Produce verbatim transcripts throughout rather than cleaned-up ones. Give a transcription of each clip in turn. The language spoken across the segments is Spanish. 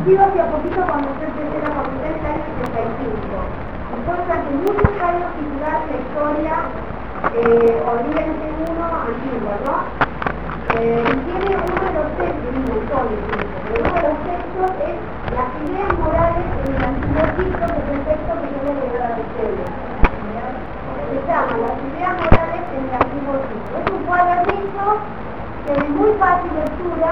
sigo hacia poquito cuando usted empecé la facultad en el año setenta y cinco. Después durante muchos años titular la historia eh, Oriente uno antigua, ¿no? Eh, tiene uno de los textos, un montón de textos, pero uno de los textos es las ideas morales en el antiguo Egipto, que es el texto que yo le voy a dar a ustedes. Se llama Las ideas morales en el antiguo Egipto. Es un cuadernito que de muy fácil lectura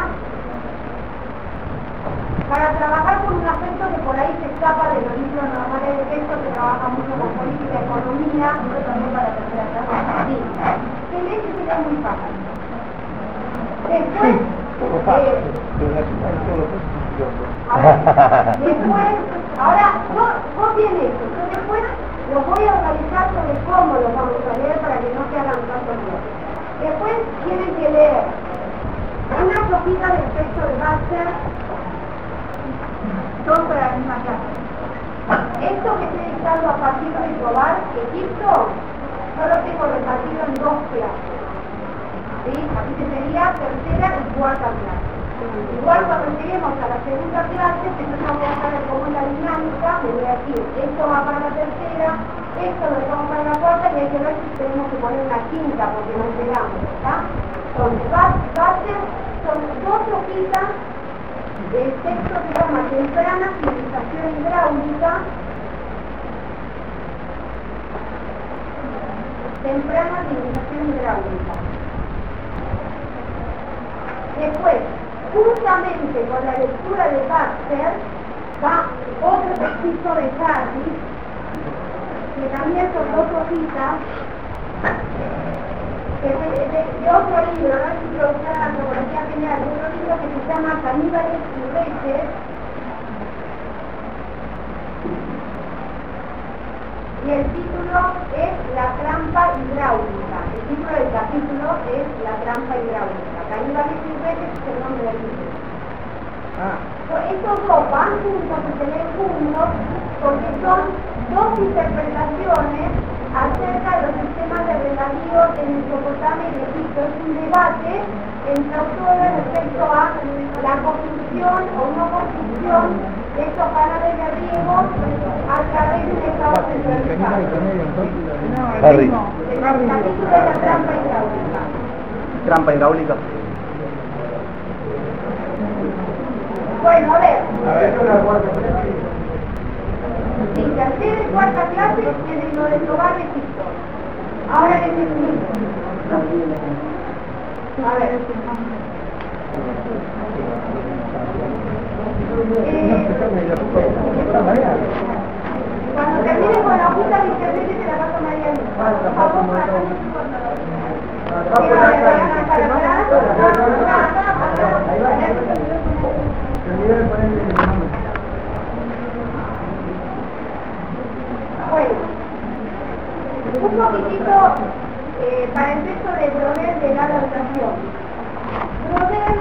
para trabajar con un aspecto que por ahí se escapa de los libros normales de texto, que trabaja mucho con política, economía, pero también para tercera clase. Sí. Que lee que sería muy fácil. Después, eh, ahora, después, ahora, no, vos bien esto, pero después los voy a organizar sobre cómo los vamos a leer para que no se hagan tanto lío. Después tienen que leer una hojita del texto de Baxter, son para la misma clase. Esto que estoy dictando a partir de probar Egipto, yo lo tengo repartido en dos clases. ¿Sí? Así que sería tercera y cuarta clase. Igual cuando lleguemos a la segunda clase, empezamos a saber cómo es la dinámica, me voy a decir, esto va para la tercera, esto lo dejamos para la cuarta, y hay que ver si tenemos que poner una quinta porque no llegamos, ¿está? Entonces, va a ser, son dos hojitas del texto que se llama Temprana Civilización Hidráulica. Temprana Civilización Hidráulica. Después, juntamente con la lectura de Baxter, va otro texto de Hardy, que también son dos hojitas, que es de, de, de otro libro, no es introducción a la antropología general, de otro libro que se llama Caníbales y Reyes, y el título es La trampa hidráulica. El título del capítulo es La trampa hidráulica. Caníbales y Reyes es el nombre del libro. Ah. Estos dos van juntos y se leen juntos porque son dos interpretaciones acerca de los sistemas de regadío en Mesopotamia y Egipto. Es un debate entre autores respecto a la construcción o no construcción de estos canales de riego a través de un estado centralizado. Harry. El capítulo de la trampa hidráulica. Trampa hidráulica. Bueno, a ver. A ver, una cuarta clase. Sí, tercera y cuarta clase en lo de probar Egipto. Ahora les explico. A ver. Eh, cuando termine con la puta de internet te la paso a María Luisa. Por favor, para hacer un Bueno, un poquitito eh, para el texto de Brodel de la adaptación. Brodel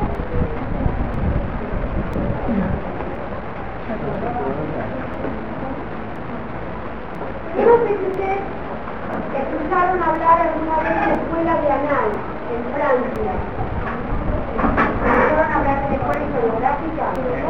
yo no sé si ustedes escucharon hablar alguna vez de la escuela de Anal en Francia. ¿Escucharon hablar de la escuela historiográfica?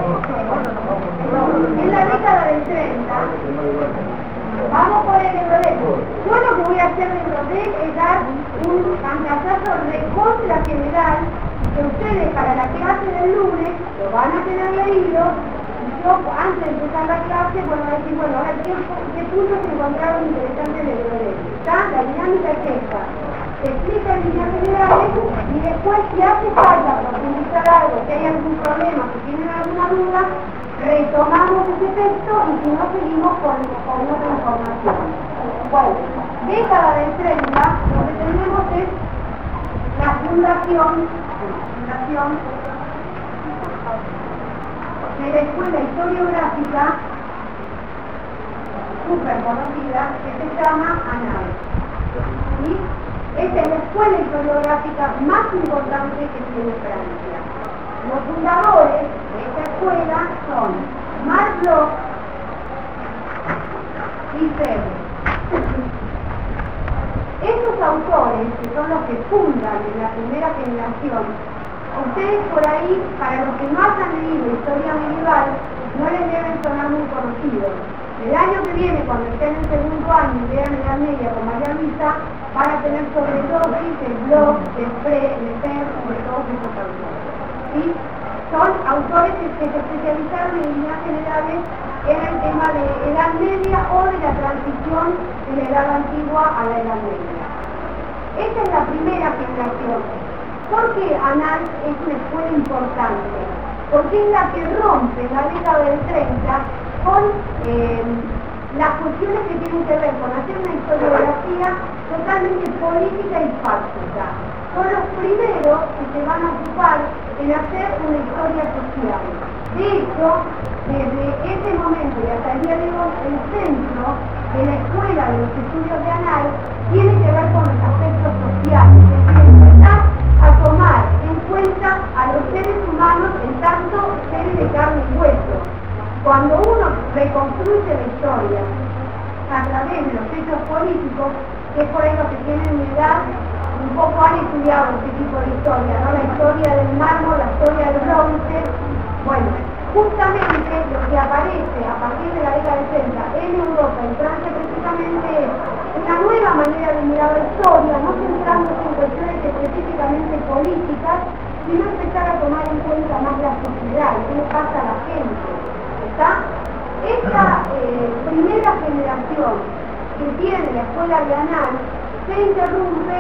En la década del treinta, vamos por el Brodel. Yo lo que voy a hacer de Brodel es dar un pantallazo recontra general que ustedes para la clase del lunes lo van a tener leído. Yo antes de empezar la clase, bueno, a decir, bueno, a ver qué, qué puntos se encontraron interesantes de Brodel. ¿Está? La dinámica es esta. Se explica en líneas generales y después si hace falta profundizar algo, si hay algún problema, si tienen alguna duda, retomamos ese texto y si no seguimos con, con otra información. Bueno, década del treinta, lo que tenemos es la fundación, fundación de la escuela historiográfica súper conocida que se llama ANAL. ¿Sí? Esta es la escuela historiográfica más importante que tiene Francia. Los fundadores de esta escuela son Marc Bloch y Febvre. Estos autores, que son los que fundan en la primera generación, ustedes por ahí, para los que no hayan leído historia medieval, no El año que viene, cuando estén en el segundo año y vean Edad Media con María Luisa, van a tener sobredosis de Bloch, de Frey, de Fer, de todos esos autores. ¿Sí? Son autores que se especializaron en líneas generales en el tema de Edad Media o de la transición de la Edad Antigua a la Edad Media. Esta es la primera generación. ¿Por qué ANAL es una escuela importante? Porque es la que rompe en la década del treinta con eh, las cuestiones que tienen que ver con hacer una historiografía totalmente política y fáctica. Son los primeros que se van a ocupar en hacer una historia social. De hecho, desde ese momento y hasta el día de hoy, el centro de la escuela de los estudios de ANAL tiene que ver con los aspectos sociales, es decir, empezar a tomar en cuenta a los seres humanos en tanto seres de carne y hueso. Cuando uno reconstruye la historia a través de los hechos políticos, que es por eso que tienen una edad, un poco han estudiado este tipo de historia, ¿no? La historia del mármol, la historia del bronce. Bueno, justamente lo que aparece a partir de la década de treinta en Europa, en Francia precisamente, es una nueva manera de mirar la historia, no centrándose en cuestiones específicamente políticas, sino empezar a tomar en cuenta más la sociedad, qué le pasa a la gente. ¿Está? Esta eh, primera generación que tiene la escuela de ANAL se interrumpe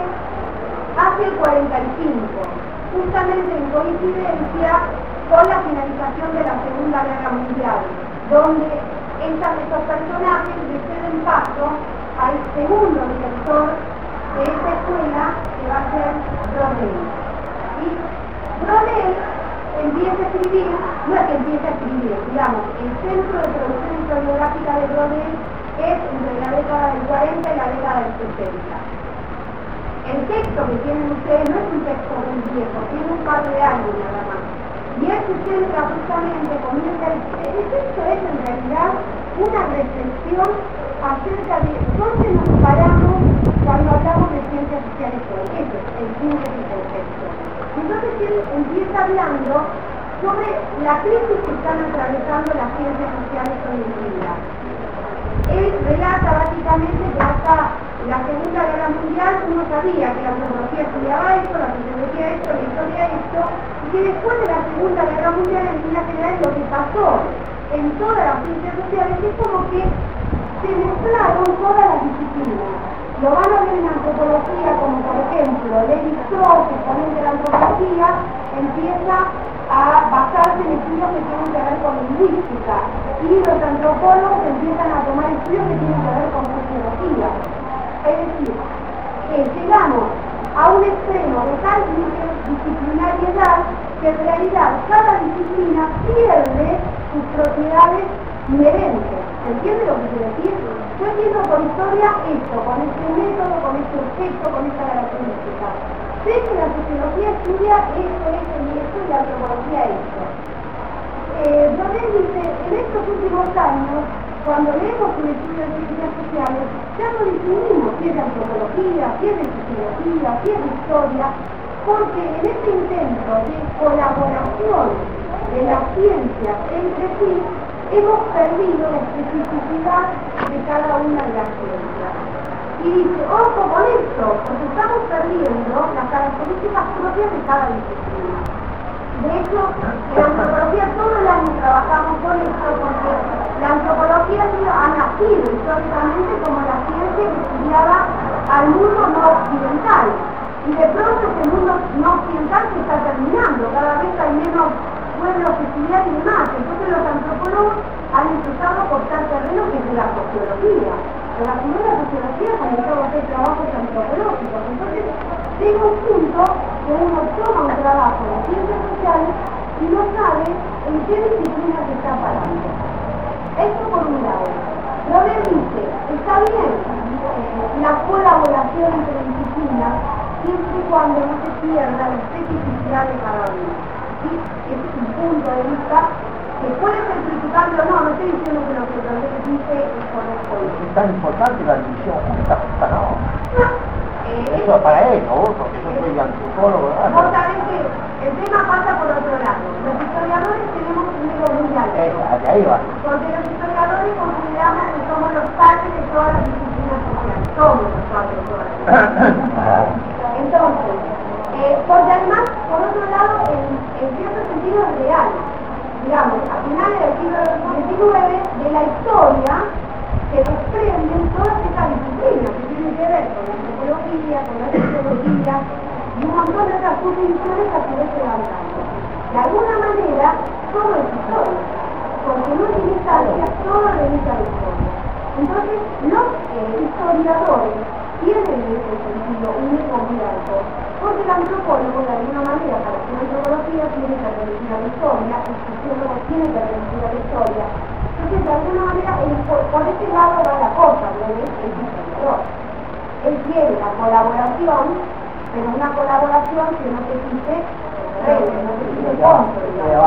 hacia el cuarenta y cinco, justamente en coincidencia con la finalización de la Segunda Guerra Mundial, donde estas, estos personajes le ceden paso al segundo director de esta escuela, que va a ser Brodel. ¿Sí? Brodel empieza a escribir, no es que empiece a escribir, digamos, el centro de producción historiográfica de Brodel es entre la década del cuarenta y la década del sesenta. El texto que tienen ustedes no es un texto muy viejo, tiene un par de años nada más. Y él se centra justamente, comienza el, el texto es en realidad una reflexión acerca de dónde nos paramos cuando hablamos de ciencias sociales políticas. Ese es el síntesis del texto. Entonces él empieza hablando sobre la crisis que están atravesando las ciencias sociales hoy en día. Él relata básicamente que hasta la Segunda Guerra Mundial uno sabía que la antropología estudiaba esto, la sociología esto, la historia esto, y que después de la Segunda Guerra Mundial en líneas generales lo que pasó en todas las ciencias sociales es como que se mezclaron todas las disciplinas. Lo van a ver en antropología, como por ejemplo Levi Strauss, exponente de la antropología, empieza a basarse en estudios que tienen que ver con lingüística, y los antropólogos empiezan a tomar estudios que tienen que ver con sociología. Es decir, que llegamos a un extremo de tal disciplinariedad que en realidad cada disciplina pierde sus propiedades inherentes. ¿Se entiende lo que quiero decir? Yo entiendo por historia esto, con este método, con este objeto, con esta característica. Sé que la sociología estudia esto, esto y esto, y la antropología esto. Eh, Brodel dice, en estos últimos años, cuando leemos un estudio de ciencias sociales, ya no distinguimos si es de antropología, si es de sociología, si es de historia, porque en este intento de colaboración de las ciencias entre sí, hemos perdido la especificidad de cada una de las ciencias. Y dice, ojo con esto, porque estamos perdiendo las características propias de cada disciplina. De hecho, en la antropología todo el año trabajamos con esto, porque la antropología ha nacido históricamente como la ciencia que estudiaba al mundo no occidental. Y de pronto ese mundo no occidental se está terminando, cada vez hay menos pueblos que estudiar y demás. Entonces los antropólogos han empezado a cortar terreno que es de la sociología. En la primera sociología comenzó a hacer trabajos antropológicos. Entonces llega un punto que uno toma un trabajo de ciencias sociales y no sabe en qué disciplina se está parando. Esto por un lado. Brodel dice, está bien eh, la colaboración entre disciplinas, siempre y cuando no se pierda la especificidad de cada una. ¿Sí? Ese es un punto de vista que puede ser criticable o no, no estoy diciendo que lo que Brodel dice es correcto. Es tan importante la división justa, justa no. Eh, Eso para él, ¿no? Porque yo soy antropólogo, ¿verdad? Vos sabés que el tema pasa por otro lado. Los historiadores tenemos un ego muy alto. Eh, hacia ahí va. Porque los historiadores historiadores consideramos que somos los padres de todas las disciplinas sociales, somos los padres de todas las disciplinas sociales. Entonces, eh, porque además, por otro lado, en, en cierto sentido es real. Digamos, a finales del siglo diecinueve, de la historia se desprenden todas estas disciplinas que tienen que ver con la antropología, con la sociología y un montón de otras subdivisiones que se ven levantando. De alguna manera, todo es historia, porque no tiene instancia, todo remite a la historia. Entonces, los eh, historiadores tienen en ese sentido un eco muy alto, porque el antropólogo, de alguna manera, para hacer antropología, tiene que remitir a la historia, el sociólogo tiene que remitir a la historia. Entonces, de alguna manera, el, por, por ese lado va la cosa, ¿no es? El historiador. Él quiere la colaboración, pero una colaboración que no te quite rey, no te quite contra,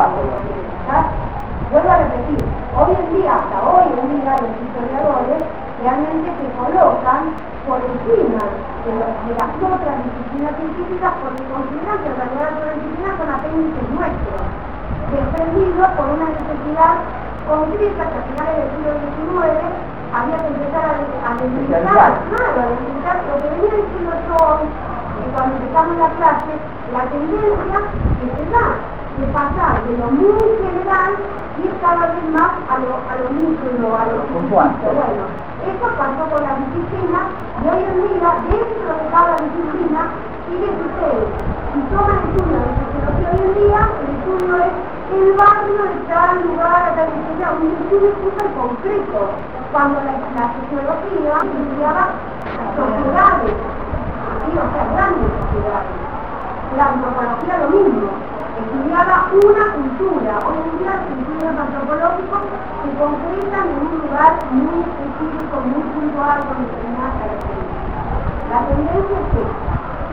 digamos. Vuelvo a repetir, hoy en día, hasta hoy en día, los historiadores realmente se colocan por encima de, los, de las otras disciplinas científicas porque consideran que en realidad las otras disciplinas son apéndices nuestros, desprendidos por una necesidad concreta que a finales del siglo diecinueve había que empezar a, a delimitar, claro, a delimitar lo que venía diciendo yo hoy, que cuando empezamos la clase, la tendencia que se da de pasar de lo muy general y ir cada vez más a lo, a lo micro, a lo chiquito. Bueno, eso pasó con la disciplina y hoy en día, dentro de cada disciplina, sigue sucede. Si toman estudio de sociología hoy en día, el estudio es el barrio de tal lugar, a tal disciplina, un estudio súper concreto. Cuando la, la sociología estudiaba sociedades, ¿sí? O sea, grandes sociedades. La antropología lo mismo. Estudiaba una cultura. Hoy en día los estudios antropológicos se concretan en un lugar muy específico, muy puntual, con determinadas características. La tendencia es esta.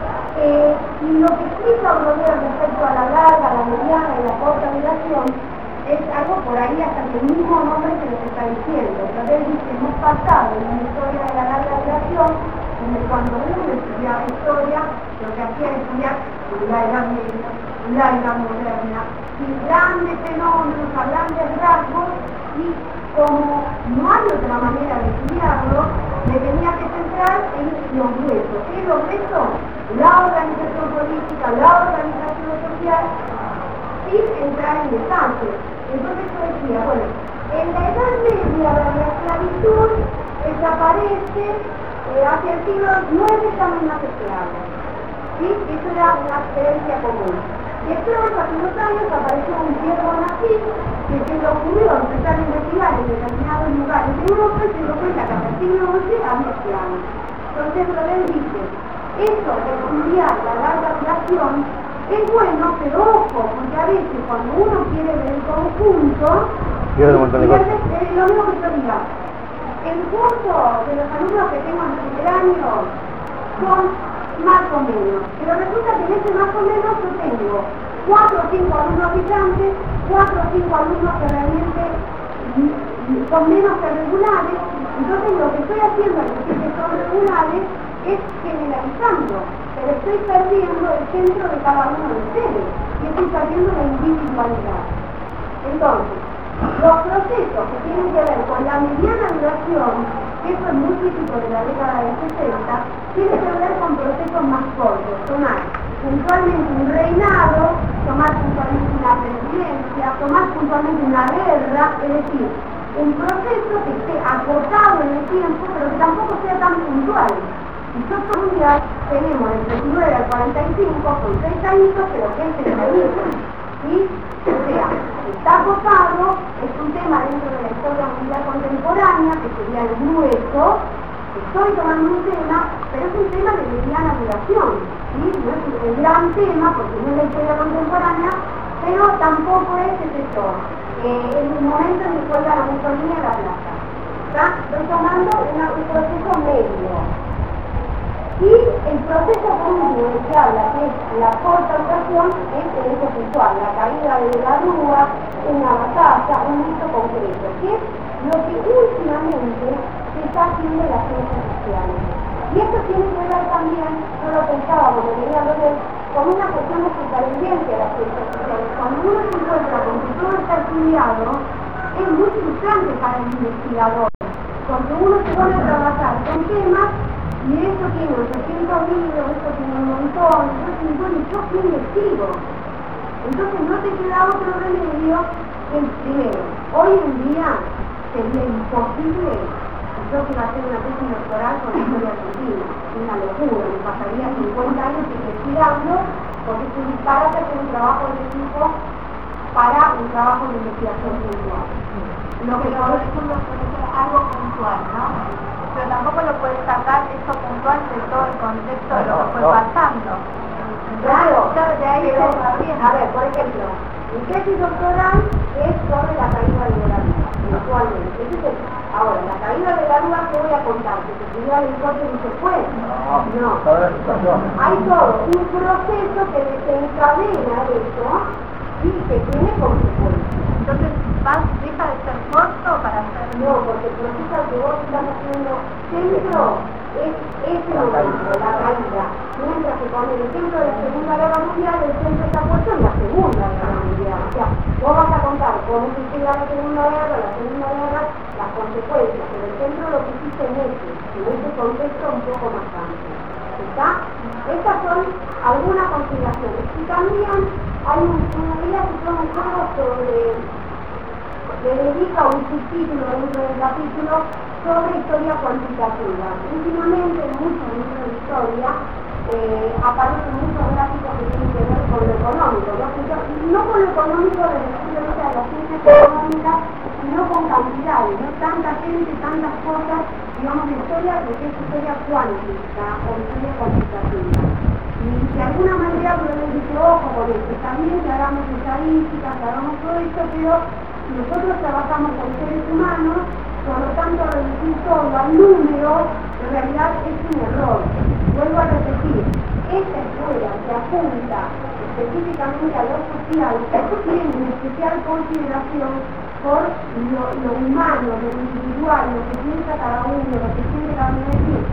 Eh, y lo que explica Brodel respecto a la larga, la mediana y la corta migración es algo por ahí hasta que el mismo nombre que nos está diciendo. Brodel dice, hemos pasado en la historia de la larga migración, donde cuando uno estudiaba historia, lo que hacía era estudiar la Edad Media, la Edad Moderna, y grandes fenómenos, a grandes rasgos, y como no hay otra manera de estudiarlo, me tenía que centrar en los huesos. ¿Qué es lo hueso? La organización política, la organización social, sin entrar en detalles. Entonces yo decía, bueno, en la Edad Media la esclavitud desaparece, eh, hacia el siglo nueve estamos más esclavos. ¿Sí? Eso era una creencia común. Y después, hace unos años, apareció un Pierre Bonacieux que se le ocurrió empezar a investigar en determinados lugares de Europa y se dio cuenta que hasta el siglo once había esclavos. Entonces Brodel dice, eso de estudiar la larga migración es bueno, pero ojo, porque a veces cuando uno quiere ver el conjunto, pierde un montón de cosas. Es lo mismo que yo diga. El curso de los alumnos que tengo en primer año son más o menos, pero resulta que en ese más o menos yo tengo cuatro o cinco alumnos brillantes, cuatro o cinco alumnos que realmente son menos que regulares. Entonces lo que estoy haciendo al decir que son regulares es generalizando, pero estoy perdiendo el centro de cada uno de ustedes y estoy perdiendo la individualidad. Entonces, los procesos que tienen que ver con la mediana duración, que eso es muy típico de la década de sesenta, tiene que ver con procesos más cortos, tomar puntualmente un reinado, tomar puntualmente una presidencia, tomar puntualmente una guerra, es decir, un proceso que esté acotado en el tiempo, pero que tampoco sea tan puntual. Nosotros un día tenemos del treinta y nueve al cuarenta y cinco, con seis añitos, pero que es el añito, ¿sí? O sea, está acotado, es un tema dentro de la historia mundial contemporánea, que sería el grueso. Estoy tomando un tema, pero es un tema de mediana duración, ¿sí? No es un gran tema, porque no es la historia contemporánea, pero tampoco es ese eso, eh, en el momento en que juega la Mussolini a la plaza. ¿Está? Estoy tomando una, un proceso medio. Y el proceso último del que habla, que es la corta duración, es el hecho puntual, la caída de la rúa, una batalla, un hito concreto, que es lo que últimamente se está haciendo en las ciencias sociales. Y esto tiene que ver también, yo lo pensaba cuando venía a ver, con una cuestión de supervivencia de las ciencias sociales. Cuando uno se encuentra con que todo está estudiado, es muy frustrante para el investigador, porque uno se pone a trabajar con temas y esto tiene ochocientos libros, esto tiene un montón, entonces bueno, yo quién investigo. Entonces no te queda otro remedio que primero, hoy en día sería imposible yo que iba a hacer una tesis doctoral con la historia argentina, una locura, me pasaría cincuenta años investigando, porque es un disparate hacer un trabajo de equipo para un trabajo de investigación puntual. Lo que todo eso lo puede ser algo puntual, ¿no? Pero tampoco lo puedes sacar esto puntual de todo el contexto de lo que fue pasando. Claro, claro, de ahí se a ver, por ejemplo, mi tesis doctoral es sobre la caída de la luna, actualmente. Entonces, ahora, la caída de la luna, ¿qué voy a contar? ¿Que se subió al helicóptero y se fue? No, no. Hay todo un proceso que desencadena eso y que tiene consecuencias. Entonces, ¿vas, deja de ser corto para hacer? No, porque el proceso que vos estás haciendo centro es ese momento, la caída. Mientras que con el ejemplo de la Segunda Guerra Mundial, el centro está puesto en la Segunda Guerra Mundial. O sea, vos vas a contar cómo se llega a la Segunda Guerra, la Segunda Guerra, las consecuencias, pero el centro lo que hiciste en ese, en ese contexto un poco más amplio. ¿Está? Estas son algunas consideraciones. Y también hay un, una idea que son un juego sobre, le dedica un subtítulo dentro del capítulo sobre historia cuantitativa. Últimamente en muchos libros de historia eh, aparecen muchos gráficos que tienen que ver con lo económico, ¿no? No con lo económico desde el punto de vista de las ciencias económicas, sino con cantidades, no tanta gente, tantas cosas, digamos, de historia, de que es historia cuántica o historia cuantitativa. Y de alguna manera uno le dice, ojo con esto, también que hagamos estadísticas, que hagamos todo esto, pero nosotros trabajamos con seres humanos, por lo tanto reducir todo al número, en realidad es un error. Vuelvo a repetir, esta escuela que apunta específicamente a lo social, tiene una especial consideración por lo, lo humano, lo individual, lo que piensa cada uno, lo que siente cada uno de sí.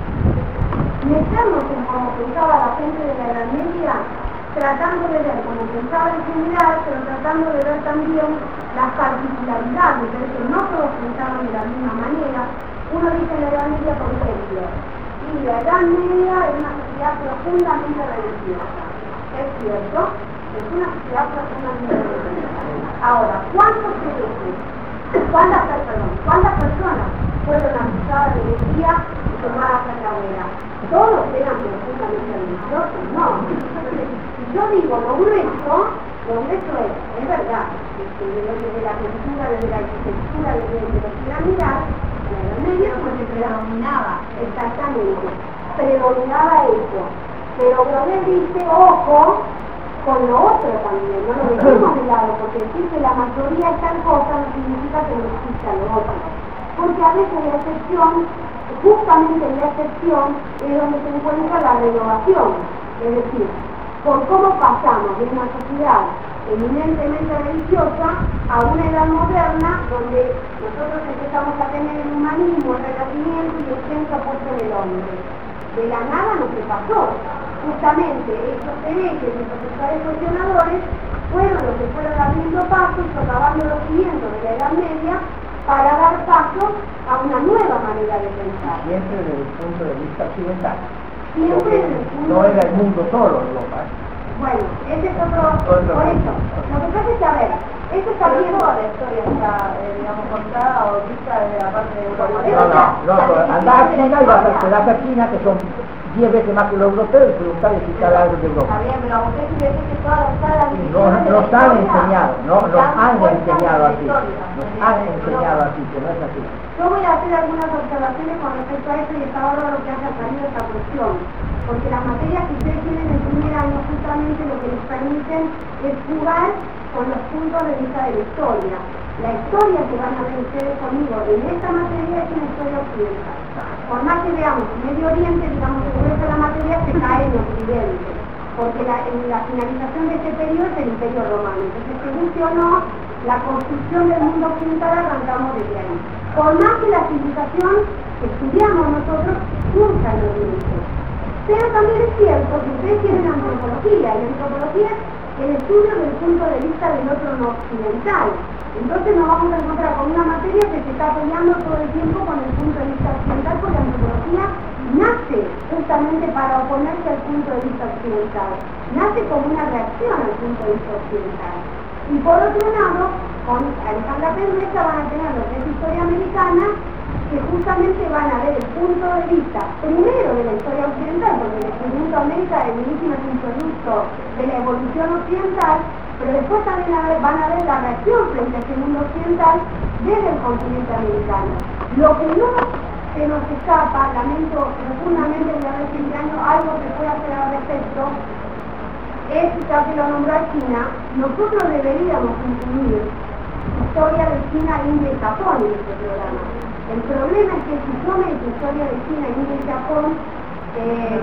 Meternos en como pensaba la gente de la Edad Media, tratando de ver como pensaba en general, pero tratando de ver también las particularidades, de que no todos pensaban de la misma manera. Uno dice en la Edad Media, por ejemplo, y la Edad Media es una sociedad profundamente religiosa. Es cierto, es una sociedad profundamente religiosa. Ahora, ¿cuántos seres, cuántas personas, cuántas personas fueron acusadas de herejía y tomadas a la hoguera? ¿Todos eran profundamente religiosos? No. Entonces, si yo digo lo grueso, lo grueso es, es verdad, desde, desde la cultura, desde la arquitectura, desde la piramidal, la Edad Media pues se predominaba, exactamente, predominaba eso. Pero Brodel dice, ojo, con lo otro también, no lo dejemos de lado, porque decir que la mayoría es tal cosa no significa que no exista lo otro. Porque a veces la excepción, justamente en la excepción, es donde se encuentra la renovación. Es decir, por cómo pasamos de una sociedad eminentemente religiosa a una edad moderna donde nosotros empezamos a tener el humanismo, el renacimiento y el centro puesto en el hombre. De la nada no se pasó. Justamente estos herejes, estos sectores cuestionadores, fueron los que fueron abriendo pasos, socavando los cimientos de la Edad Media para dar paso a una nueva manera de pensar. Siempre desde el punto de vista occidental. Siempre desde el punto no era el mundo solo, Europa. Bueno, ese es otro, por eso. Lo que pasa es que, a ver, esto está bien, toda la historia está, eh, digamos, contada o vista desde la parte de Europa. No, no, no, andás a China y vas a vas a China, que son diez veces más que los europeos, y preguntarles si sabe algo de Europa. Está bien, pero a usted quiere decir que toda la sala de No, nos han enseñado, no, nos han enseñado así, nos han enseñado así, que no es así. Yo voy a hacer algunas observaciones con respecto a eso y está bárbaro que haya salido esta cuestión, porque las materias que ustedes tienen en el primer año justamente lo que les permiten es jugar con los puntos de vista de la historia. La historia que van a ver ustedes conmigo en esta materia es una historia occidental. Por más que veamos Medio Oriente, digamos, el grueso de la materia se cae en Occidente, porque la, en la finalización de este periodo es el Imperio Romano. Entonces, se guste o no, la construcción del mundo occidental arrancamos desde ahí. Por más que la civilización que estudiamos nosotros surja en Oriente. Pero también es cierto que ustedes tienen antropología, y antropología es el estudio desde el punto de vista del otro no occidental. Entonces nos vamos a encontrar con una materia que se está peleando todo el tiempo con el punto de vista occidental, porque la antropología nace justamente para oponerse al punto de vista occidental, nace como una reacción al punto de vista occidental. Y por otro lado, con Alejandra Pendeja van a tener lo que es historia americana, que justamente van a ver el punto de vista primero de la historia occidental, porque el Instituto América es un producto de la evolución occidental, pero después también van a ver la reacción frente a este mundo occidental desde el continente americano. Lo que no se nos escapa, lamento profundamente de haber este año algo que pueda hacer al respecto, es, ya que lo nombró a China, nosotros deberíamos incluir historia de China, India y Japón en este programa. El problema es que si yo meto historia de China, India y Japón, eh,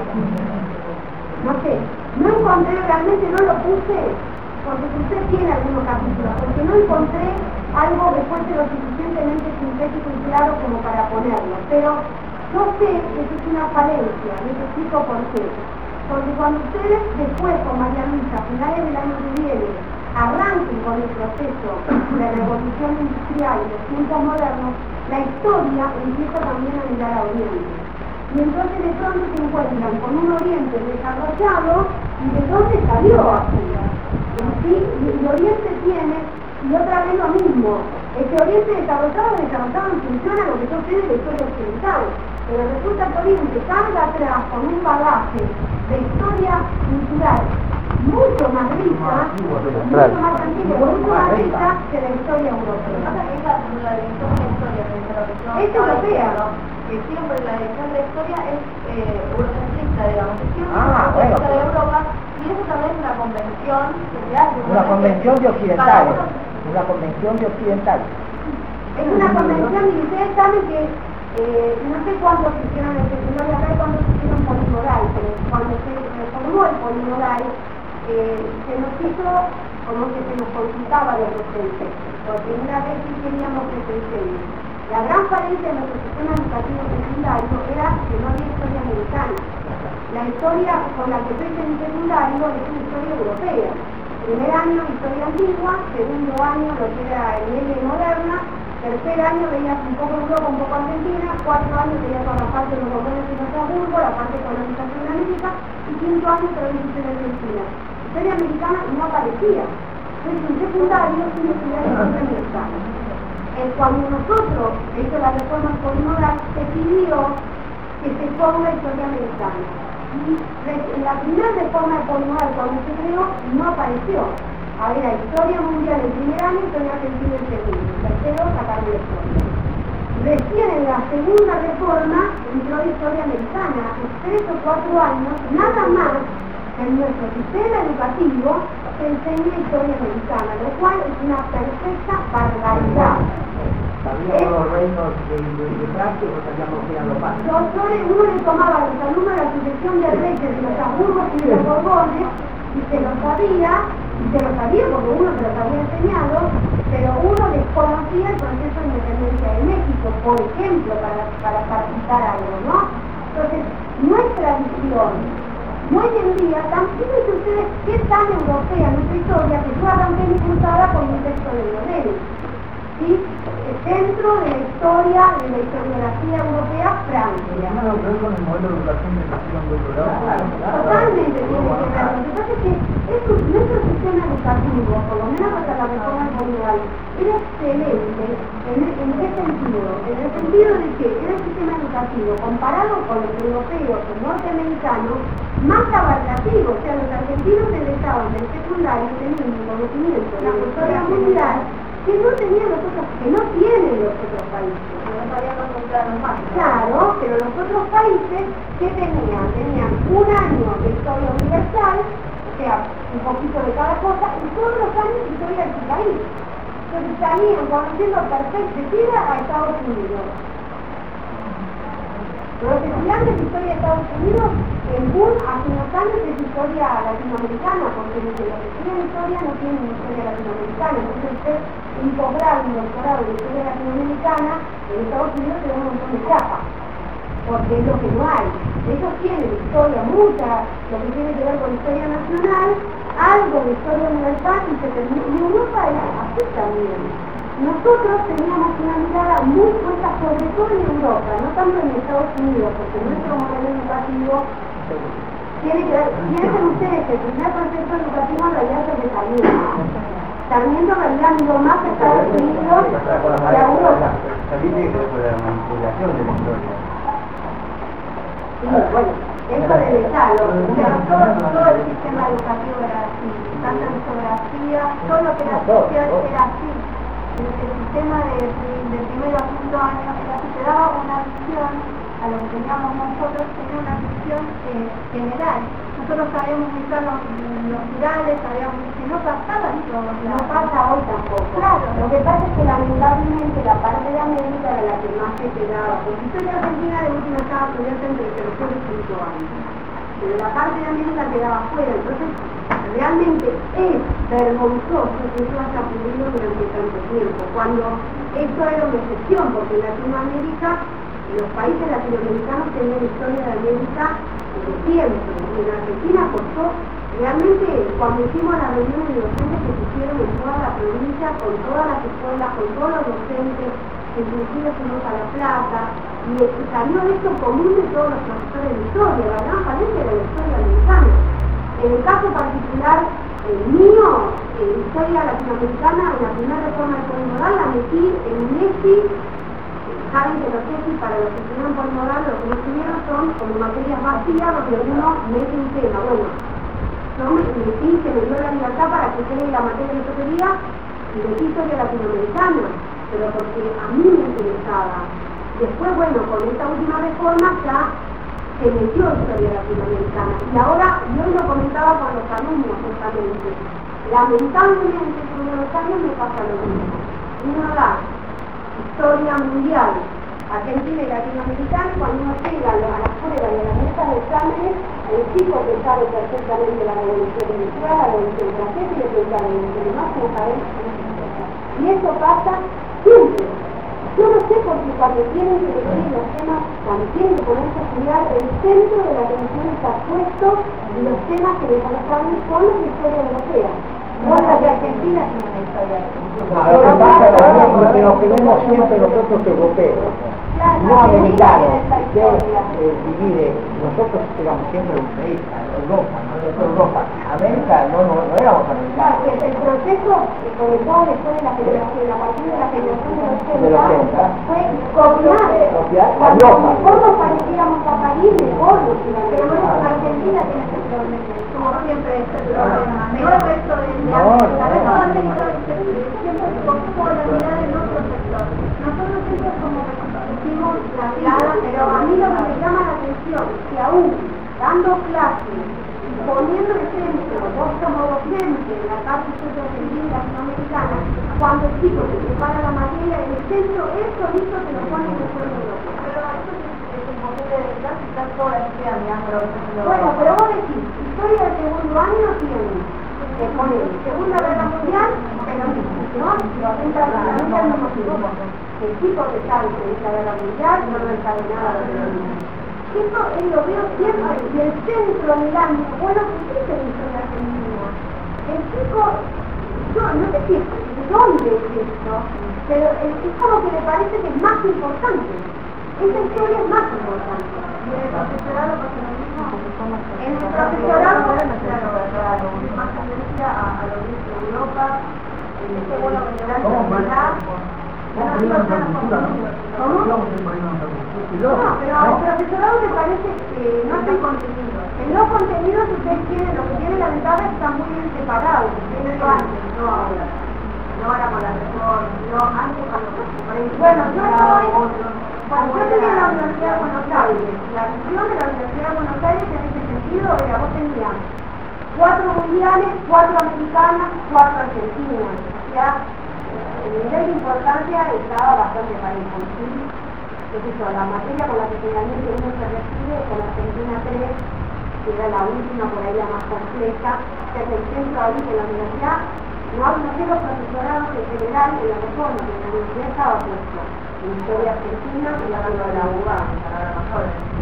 no sé, no encontré, realmente no lo puse, porque usted tiene algunos capítulos, porque no encontré algo que fuese lo suficientemente sintético y claro como para ponerlo. Pero yo sé que eso es una falencia, les explico por qué. Porque cuando ustedes después con María Luisa, a finales del año que viene, arranquen con el proceso de la revolución industrial y los tiempos modernos, la historia empieza también a mirar a Oriente. Y entonces de pronto se encuentran con un Oriente desarrollado y de dónde salió África. ¿Sí? Y el Oriente tiene, y otra vez lo mismo, este Oriente desarrollado desarrollado en función a lo que yo sé de la historia occidental. Pero resulta que Oriente carga atrás con un bagaje de historia cultural mucho más rica, mucho más antigua, mucho más rica que la historia europea. La dirección de historia, Es europea, ¿no? Que siempre la dirección de historia es eh, eurocentrista, digamos, siempre Ah, es bueno. de Europa, y eso también es una convención que se hace. Una convención de occidentales, una convención de occidentales. Es una convención y ustedes saben que eh, no sé cuántos hicieron el secundario acá y cuántos hicieron polimodal, pero cuando se reformó el polimodal, eh, se nos hizo como que se nos consultaba los docentes. Por primera vez sí queríamos que se enseñe. La gran falencia de nuestro sistema educativo secundario era que no había historia americana. La historia con la que fue en secundario es una historia europea. Primer año, historia antigua, segundo año, lo que era el L moderna, tercer año veías un poco Europa, un poco Argentina, cuarto año veías toda la parte de los gobiernos de Estrasburgo, la parte de colonización de América, y quinto año provincia de Argentina. Historia americana no aparecía. Entonces, en secundario, sin estudiar historia americana. Eh, cuando nosotros, hecho la reforma polimodal, se pidió que se ponga historia americana. Y en la primera reforma de polimodal, cuando se creó, no apareció. Había historia mundial en primer año, historia argentina en segundo. Tercero, sacar de historia. Recién en la segunda reforma entró historia americana. En tres o cuatro años, nada más en nuestro sistema educativo se enseña historia americana, lo cual es una perfecta barbaridad. Sabíamos los reinos de, de, de Francia y no sabíamos que eran los más. Doctores, uno le tomaba a los alumnos la sucesión de reyes de los Habsburgos y de los Borbones, y se lo sabía, y se lo sabía porque uno se los había enseñado, pero uno desconocía el proceso de independencia de México, por ejemplo, para, para participar algo, ¿no? Entonces, nuestra visión, hoy en día, también es ustedes qué tan europea nuestra historia, que yo arranqué mi cruzada con un texto de Lionel. ¿Sí? El centro de la historia, de la historiografía europea, Francia. ¿Tiene que ver con el modelo de educación de nación de otro lado? Totalmente tiene que ver. Lo que pasa es que es un, nuestro sistema educativo, por lo menos hasta la reforma colonial, era excelente. ¿En, ¿En qué sentido? En el sentido de que era el sistema educativo, comparado con los europeos, los norteamericanos, más abarcativo. O sea, los argentinos egresaban del secundario teniendo un conocimiento de la historia mundial que no tenían los otros, que no tienen los otros países. No sabíamos comprar más. Claro, pero los otros países, ¿qué tenían? Tenían un año de historia universal, o sea, un poquito de cada cosa, y todos los años historia de su país. Entonces salían conociendo perfectamente a Estados Unidos. Los estudiantes de historia de Estados Unidos, el boom hace unos años es historia latinoamericana, porque los que estudian historia no tienen historia latinoamericana. Entonces usted, un posgrado, un doctorado de historia latinoamericana, en Estados Unidos se da un montón de chapas, porque es lo que no hay. Ellos tienen historia, mucha, lo que tiene que ver con historia nacional, algo de historia universal, y se termina. Y Europa es así también. nosotros teníamos una mirada muy puesta sobre todo en Europa, no tanto en Estados Unidos, porque nuestro modelo educativo tiene que ver, piensen ustedes que el primer concepto educativo en realidad es el de Sarmiento. Sarmiento en realidad miró más a Estados Unidos que a Europa. También tiene que ver con la manipulación de la historia. Sí, bueno, eso debe estar, Pero todo, todo el sistema educativo era así, tanto en geografía, todo lo que era social era así. El, el sistema de, de primero a quinto año era así, te daba una visión, a lo que teníamos nosotros, tenía una visión eh, general. Nosotros sabíamos ubicar los, los rurales, sabíamos que no pasaba en todos lados. No pasa hoy tampoco. Claro. Lo que pasa es que lamentablemente la parte de América era la que más se quedaba. Porque historia argentina de última estaba cubierta entre tercero y quinto año. Pero la parte de América quedaba fuera. Entonces, realmente es vergonzoso que eso haya ocurrido durante tanto tiempo. Cuando esto era una excepción, porque en Latinoamérica, los países latinoamericanos tenían historia de América de siempre. En Argentina costó. Realmente, cuando hicimos las reuniones de docentes que se hicieron en toda la provincia, con todas las escuelas, con todos los docentes, que inclusive fuimos a La Plata, y salió esto común de todos los profesores de historia, la gran falencia de la historia americana. En el caso particular el mío, en historia latinoamericana, en la primera reforma del Código Modal, la metí en un ESI. Saben que los ESI, para los que estudian por modal, lo que no tuvieron son como materias vacías donde uno mete un tema. Bueno, yo me metí, se me dio la libertad para que cree la materia que yo quería y metí historia latinoamericana, pero porque a mí me interesaba. Después, bueno, con esta última reforma ya se metió historia latinoamericana y ahora yo lo comentaba con los alumnos justamente. Lamentablemente, con los años me pasa lo mismo. Uno da historia mundial, argentina y latinoamericana, y cuando uno llega a la escuela y a la mesa de exámenes, el chico que sabe perfectamente la revolución industrial, la revolución francesa y el la revolución más como saber. Y eso pasa siempre. Yo no sé por qué cuando tienen que elegir los temas, cuando tienen que ponerse a estudiar, el centro de la atención está puesto y los temas que les gustan son los de historia europea. No la de Argentina tiene una historia. No, lo que pasa es que nos tenemos siempre nosotros europeos, no americanos, que eh, divide, nosotros éramos siempre europeístas, Europa, no Europa, América no, no, no éramos americanos. Porque el proceso que comenzó después de la generación, a partir de la generación de los ochenta, fue copiar, copiar a cuando Europa. mejor nos parecíamos a París, mejor nos iba a Pero ver. bueno, Argentina tiene ese problema, como siempre es el problema. No el resto de No, no. la resto de América siempre se ocupó la mirada en otro sector. Nosotros siempre como que pusimos la mirada, Pero a mí lo que me llama la atención es que aún dando clases, poniendo el centro, vos como docente, en la parte argentina latinoamericana, cuando el chico se prepara la materia, en el centro, él solito se lo pone en el suelo de Europa. pero eso es imposible de evitar si están toda la historia mirando lo que se Bueno, pero vos decís, historia del segundo año tiene, se pone Segunda Guerra Mundial, pero ¿no? Lo atenta a la misma el chico que sabe que es la Guerra Mundial no le sabe nada de lo mismo. Eso es lo veo siempre, y el centro mirando, bueno, ¿qué es la historia argentina? El chico, yo no sé si es de dónde es esto, pero es como que le parece que es más importante. Esa historia es más importante. Y en el profesorado pasa lo mismo, En el profesorado, claro, más tendencia a, a lo que es Europa, este bueno que le ¿Cómo? da Vamos a ir a nuestra cultura, ¿no? ¿Cómo? Vamos a ir a nuestra cultura. No, pero al profesorado me parece que no es el contenido. En los contenidos ustedes tienen, lo que tienen la ventaja están muy bien separados. Tienen antes, no ahora. No ahora con la reforma, no antes cuando por ejemplo, bueno, yo estoy, cuando yo estudié en la Universidad de Buenos Aires, la visión de la Universidad de Buenos Aires en ese sentido era, vos tenías cuatro mundiales, cuatro americanas, cuatro argentinas. O sea, el nivel de importancia estaba bastante parejo. ¿Sí? Entonces, la materia con la que generalmente uno se recibe, con la Argentina tres, que era la última, por ahí la más compleja, que es el centro ahí de la universidad, no no sé los profesorados en general en la reforma, que en la universidad estaba puesto en historia argentina y hablando de la U B A, para la mejor,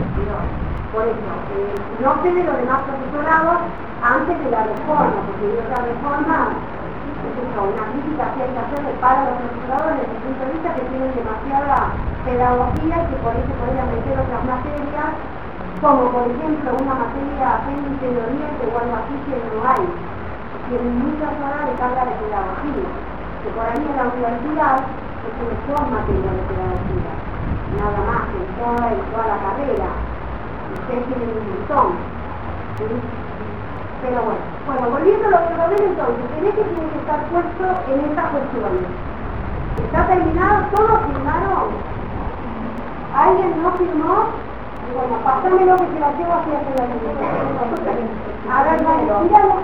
por eso, eh, no sé de los demás profesorados antes de la reforma, porque yo la reforma, o una crítica que hay que hacerle para los legisladores desde el punto de vista que tienen demasiada pedagogía y que por eso podrían meter otras materias, como por ejemplo una materia apéndice de Oriente o algo así que no hay. Tienen muchas horas de carga de pedagogía, que por ahí en la universidad es una sola materia de pedagogía, nada más en toda, en toda la carrera. Ustedes tienen un montón. ¿Sí? Pero bueno, bueno, volviendo a lo que lo ven entonces, el eje tiene que estar puesto en estas cuestiones. ¿Está terminado? ¿Todos firmaron? ¿Alguien no firmó? Bueno, pásamelo que se la llevo así hacia la siguiente. A ver, vale, míralo.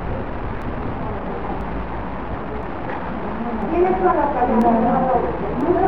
¿Quiénes son los que